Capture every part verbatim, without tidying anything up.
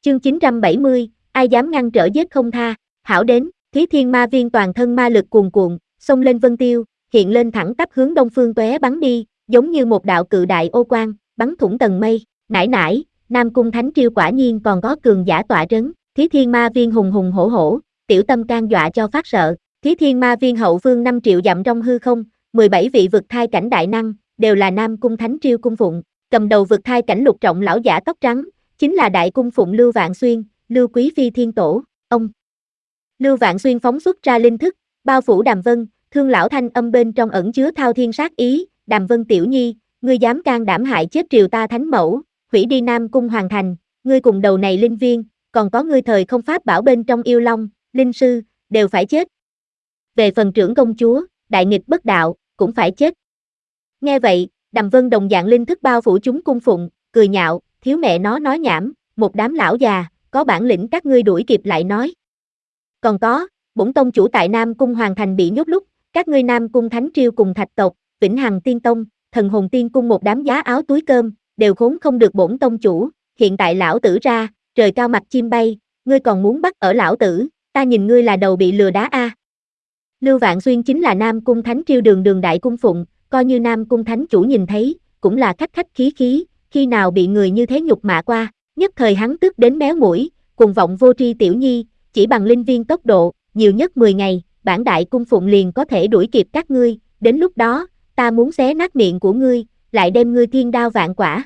Chương chín trăm bảy mươi, ai dám ngăn trở giết không tha, hảo đến, Thí Thiên Ma Viên toàn thân ma lực cuồn cuộn, xông lên vân tiêu, hiện lên thẳng tắp hướng đông phương tóe bắn đi, giống như một đạo cự đại ô quang, bắn thủng tầng mây, nải nải, Nam Cung Thánh Triều quả nhiên còn có cường giả tọa trấn, Thí Thiên Ma Viên hùng hùng hổ hổ, tiểu tâm can dọa cho phát sợ, Thí Thiên Ma Viên hậu phương năm triệu dặm trong hư không, mười bảy vị vực thai cảnh đại năng, đều là Nam Cung Thánh Triều cung phụng, cầm đầu vực thai cảnh lục trọng lão giả tóc trắng, chính là đại cung phụng Lưu Vạn Xuyên, Lưu Quý Phi Thiên Tổ, ông. Lưu Vạn Xuyên phóng xuất ra linh thức, bao phủ Đàm Vân, thương lão thanh âm bên trong ẩn chứa thao thiên sát ý, Đàm Vân tiểu nhi, ngươi dám can đảm hại chết triều ta thánh mẫu, hủy đi Nam Cung hoàn thành, ngươi cùng đầu này linh viên, còn có ngươi thời không pháp bảo bên trong yêu long, linh sư, đều phải chết. Về phần trưởng công chúa, đại nghịch bất đạo, cũng phải chết. Nghe vậy, Đàm Vân đồng dạng linh thức bao phủ chúng cung phụng, cười nhạo, thiếu mẹ nó nói nhảm, một đám lão già, có bản lĩnh các ngươi đuổi kịp lại nói. Còn có, bổn tông chủ tại Nam Cung hoàn thành bị nhốt lúc, các ngươi Nam Cung Thánh Triều cùng Thạch tộc, Vĩnh Hằng Tiên Tông, Thần Hồn Tiên Cung một đám giá áo túi cơm, đều khốn không được bổn tông chủ, hiện tại lão tử ra, trời cao mặt chim bay, ngươi còn muốn bắt ở lão tử, ta nhìn ngươi là đầu bị lừa đá a. À. Lưu Vạn Xuyên chính là Nam Cung Thánh Triều đường đường đại cung phụng, coi như Nam Cung Thánh chủ nhìn thấy, cũng là khách khách khí khí, khi nào bị người như thế nhục mạ qua, nhất thời hắn tức đến méo mũi, cuồng vọng vô tri tiểu nhi, chỉ bằng linh viên tốc độ, nhiều nhất mười ngày, bản đại cung phụng liền có thể đuổi kịp các ngươi, đến lúc đó, ta muốn xé nát miệng của ngươi, lại đem ngươi thiên đao vạn quả.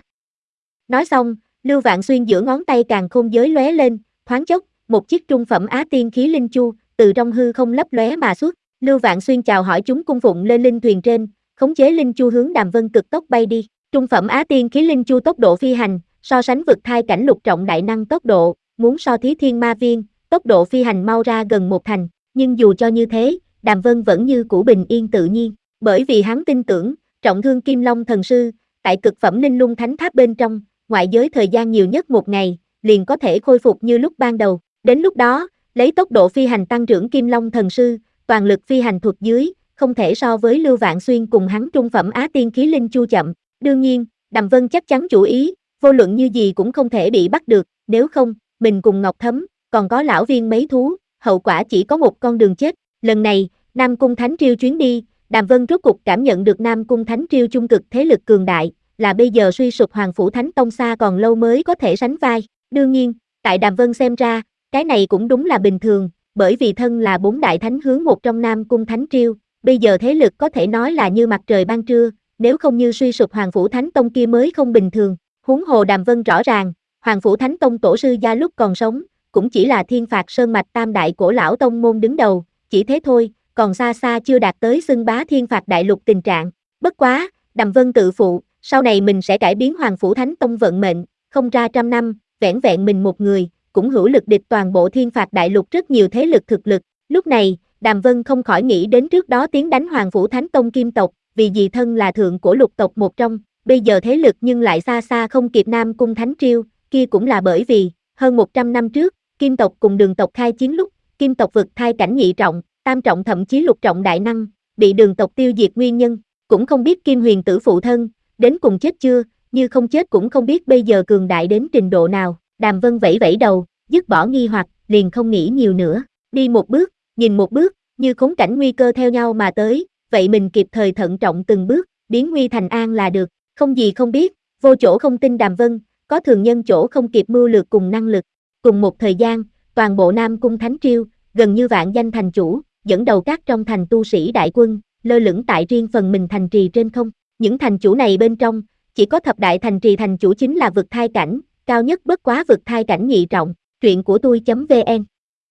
Nói xong, Lưu Vạn Xuyên giữa ngón tay càng khôn giới lóe lên, thoáng chốc, một chiếc trung phẩm á tiên khí linh chu, từ trong hư không lấp lóe mà xuất, Lưu Vạn Xuyên chào hỏi chúng cung phụng lên linh thuyền trên, khống chế linh chu hướng Đàm Vân cực tốc bay đi, trung phẩm á tiên khí linh chu tốc độ phi hành, so sánh vực thai cảnh lục trọng đại năng tốc độ, muốn so Thí Thiên Ma Viên, tốc độ phi hành mau ra gần một thành, nhưng dù cho như thế, Đàm Vân vẫn như cũ bình yên tự nhiên, bởi vì hắn tin tưởng, trọng thương Kim Long thần sư, tại cực phẩm linh lung thánh tháp bên trong, ngoại giới thời gian nhiều nhất một ngày, liền có thể khôi phục như lúc ban đầu, đến lúc đó, lấy tốc độ phi hành tăng trưởng Kim Long thần sư, toàn lực phi hành thuật dưới, không thể so với Lưu Vạn Xuyên cùng hắn trung phẩm á tiên khí linh chu chậm, đương nhiên, Đàm Vân chắc chắn chủ ý, vô luận như gì cũng không thể bị bắt được, nếu không, mình cùng Ngọc Thấm, còn có lão viên mấy thú, hậu quả chỉ có một con đường chết, lần này, Nam Cung Thánh Triều chuyến đi, Đàm Vân rốt cục cảm nhận được Nam Cung Thánh Triều trung cực thế lực cường đại, là bây giờ suy sụp Hoàng Phủ Thánh Tông xa còn lâu mới có thể sánh vai, đương nhiên, tại Đàm Vân xem ra, cái này cũng đúng là bình thường, bởi vì thân là bốn đại thánh hướng một trong Nam Cung Thánh Triều, bây giờ thế lực có thể nói là như mặt trời ban trưa, nếu không như suy sụp Hoàng Phủ Thánh Tông kia mới không bình thường, huống hồ Đàm Vân rõ ràng, Hoàng Phủ Thánh Tông tổ sư gia lúc còn sống, cũng chỉ là thiên phạt sơn mạch tam đại cổ lão tông môn đứng đầu, chỉ thế thôi, còn xa xa chưa đạt tới xưng bá thiên phạt đại lục tình trạng, bất quá, Đàm Vân tự phụ, sau này mình sẽ cải biến Hoàng Phủ Thánh Tông vận mệnh, không ra trăm năm, vẻn vẹn mình một người, cũng hữu lực địch toàn bộ thiên phạt đại lục rất nhiều thế lực thực lực, lúc này, Đàm Vân không khỏi nghĩ đến trước đó tiến đánh Hoàng Phủ Thánh Tông Kim tộc, vì dì thân là thượng của lục tộc một trong, bây giờ thế lực nhưng lại xa xa không kịp Nam Cung Thánh Triều, kia cũng là bởi vì, hơn một trăm năm trước, Kim tộc cùng Đường tộc khai chiến lúc, Kim tộc vực thai cảnh nhị trọng, tam trọng thậm chí lục trọng đại năng, bị Đường tộc tiêu diệt nguyên nhân, cũng không biết Kim Huyền tử phụ thân, đến cùng chết chưa, như không chết cũng không biết bây giờ cường đại đến trình độ nào, Đàm Vân vẫy vẫy đầu, dứt bỏ nghi hoặc, liền không nghĩ nhiều nữa, đi một bước, nhìn một bước, như khốn cảnh nguy cơ theo nhau mà tới, vậy mình kịp thời thận trọng từng bước, biến nguy thành an là được, không gì không biết, vô chỗ không tin Đàm Vân, có thường nhân chỗ không kịp mưu lược cùng năng lực, cùng một thời gian, toàn bộ Nam Cung Thánh Triều, gần như vạn danh thành chủ, dẫn đầu các trong thành tu sĩ đại quân, lơ lửng tại riêng phần mình thành trì trên không, những thành chủ này bên trong, chỉ có thập đại thành trì thành chủ chính là vực thai cảnh, cao nhất bất quá vực thai cảnh nhị trọng, truyện của tôi.vn.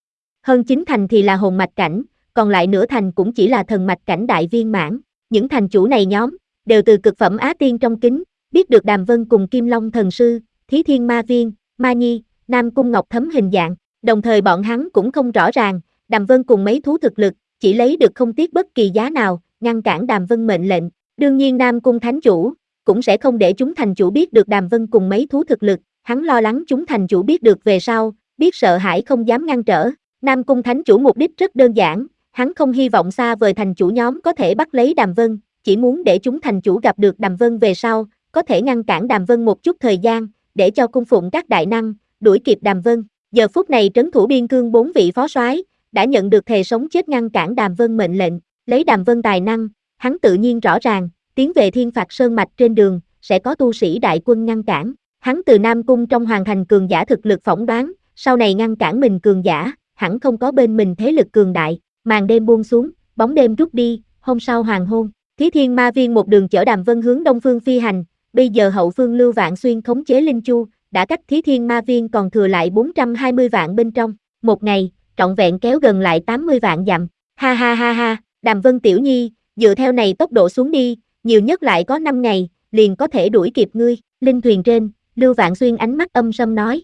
Hơn chín thành thì là hồn mạch cảnh, còn lại nửa thành cũng chỉ là thần mạch cảnh đại viên mãn, những thành chủ này nhóm, đều từ cực phẩm á tiên trong kính, biết được Đàm Vân cùng Kim Long thần sư, Thí Thiên Ma Viên, Ma Nhi, Nam Cung Ngọc Thấm hình dạng, đồng thời bọn hắn cũng không rõ ràng, Đàm Vân cùng mấy thú thực lực, chỉ lấy được không tiếc bất kỳ giá nào, ngăn cản Đàm Vân mệnh lệnh, đương nhiên Nam Cung Thánh chủ, cũng sẽ không để chúng thành chủ biết được Đàm Vân cùng mấy thú thực lực, hắn lo lắng chúng thành chủ biết được về sau, biết sợ hãi không dám ngăn trở, Nam Cung Thánh chủ mục đích rất đơn giản, hắn không hy vọng xa vời thành chủ nhóm có thể bắt lấy Đàm Vân, chỉ muốn để chúng thành chủ gặp được Đàm Vân về sau, có thể ngăn cản Đàm Vân một chút thời gian, để cho cung phụng các đại năng, đuổi kịp Đàm Vân. Giờ phút này trấn thủ biên cương bốn vị phó soái đã nhận được thề sống chết ngăn cản Đàm Vân mệnh lệnh, lấy Đàm Vân tài năng, hắn tự nhiên rõ ràng, tiến về Thiên Phạt Sơn mạch trên đường, sẽ có tu sĩ đại quân ngăn cản. Hắn từ Nam Cung trong hoàng thành cường giả thực lực phỏng đoán, sau này ngăn cản mình cường giả, hẳn không có bên mình thế lực cường đại. Màn đêm buông xuống, bóng đêm rút đi, hôm sau hoàng hôn, Thí Thiên Ma Viên một đường chở Đàm Vân hướng đông phương phi hành, bây giờ hậu phương Lưu Vạn Xuyên khống chế Linh Chu, đã cách Thí Thiên Ma Viên còn thừa lại bốn trăm hai mươi vạn bên trong, một ngày, trọn vẹn kéo gần lại tám mươi vạn dặm. Ha ha ha ha, Đàm Vân tiểu nhi, dựa theo này tốc độ xuống đi, nhiều nhất lại có năm ngày, liền có thể đuổi kịp ngươi. Linh thuyền trên, Lưu Vạn Xuyên ánh mắt âm sâm nói.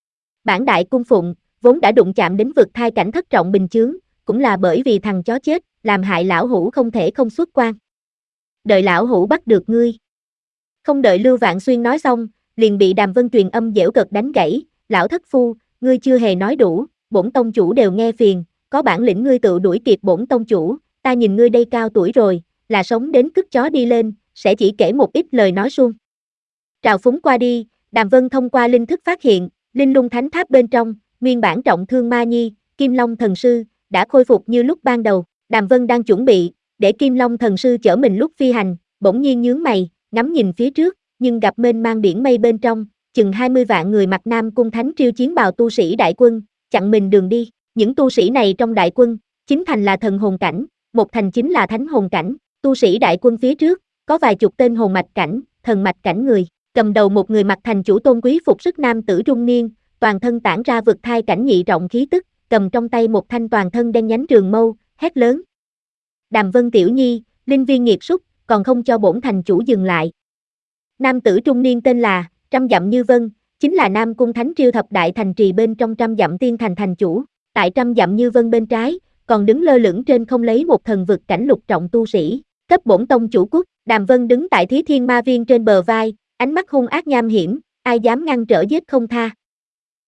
Bản đại cung phụng, vốn đã đụng chạm đến vực thai cảnh thất trọng bình chướng, cũng là bởi vì thằng chó chết, làm hại lão hủ không thể không xuất quan. Đợi lão hủ bắt được ngươi. Không đợi Lưu Vạn Xuyên nói xong, liền bị Đàm Vân truyền âm dễu cợt đánh gãy. Lão thất phu, ngươi chưa hề nói đủ, bổn tông chủ đều nghe phiền, có bản lĩnh ngươi tự đuổi kịp bổn tông chủ, ta nhìn ngươi đây cao tuổi rồi, là sống đến cứt chó đi lên, sẽ chỉ kể một ít lời nói suông. Trào phúng qua đi, Đàm Vân thông qua linh thức phát hiện, Linh Lung Thánh Tháp bên trong, nguyên bản trọng thương Ma Nhi, Kim Long Thần Sư, đã khôi phục như lúc ban đầu. Đàm Vân đang chuẩn bị, để Kim Long Thần Sư chở mình lúc phi hành, bỗng nhiên nhướng mày, ngắm nhìn phía trước, nhưng gặp mênh mang biển mây bên trong, chừng hai mươi vạn người mặc Nam Cung Thánh Triêu chiến bào tu sĩ đại quân, chặn mình đường đi. Những tu sĩ này trong đại quân, chính thành là thần hồn cảnh, một thành chính là thánh hồn cảnh. Tu sĩ đại quân phía trước, có vài chục tên hồn mạch cảnh, thần mạch cảnh người, cầm đầu một người mặc thành chủ tôn quý phục sức nam tử trung niên, toàn thân tản ra vực thai cảnh nhị trọng khí tức, cầm trong tay một thanh toàn thân đen nhánh trường mâu, hét lớn. Đàm Vân tiểu nhi, linh viên nghiệt súc, còn không cho bổn thành chủ dừng lại. Nam tử trung niên tên là Trăm Dặm Như Vân, chính là Nam Cung Thánh Triêu thập đại thành trì bên trong Trăm Dặm Tiên thành thành chủ. Tại Trăm Dặm Như Vân bên trái, còn đứng lơ lửng trên không lấy một thần vực cảnh lục trọng tu sĩ, cấp bổn tông chủ quốc. Đàm Vân đứng tại Thí Thiên Ma Viên trên bờ vai, ánh mắt hung ác nham hiểm, ai dám ngăn trở giết không tha.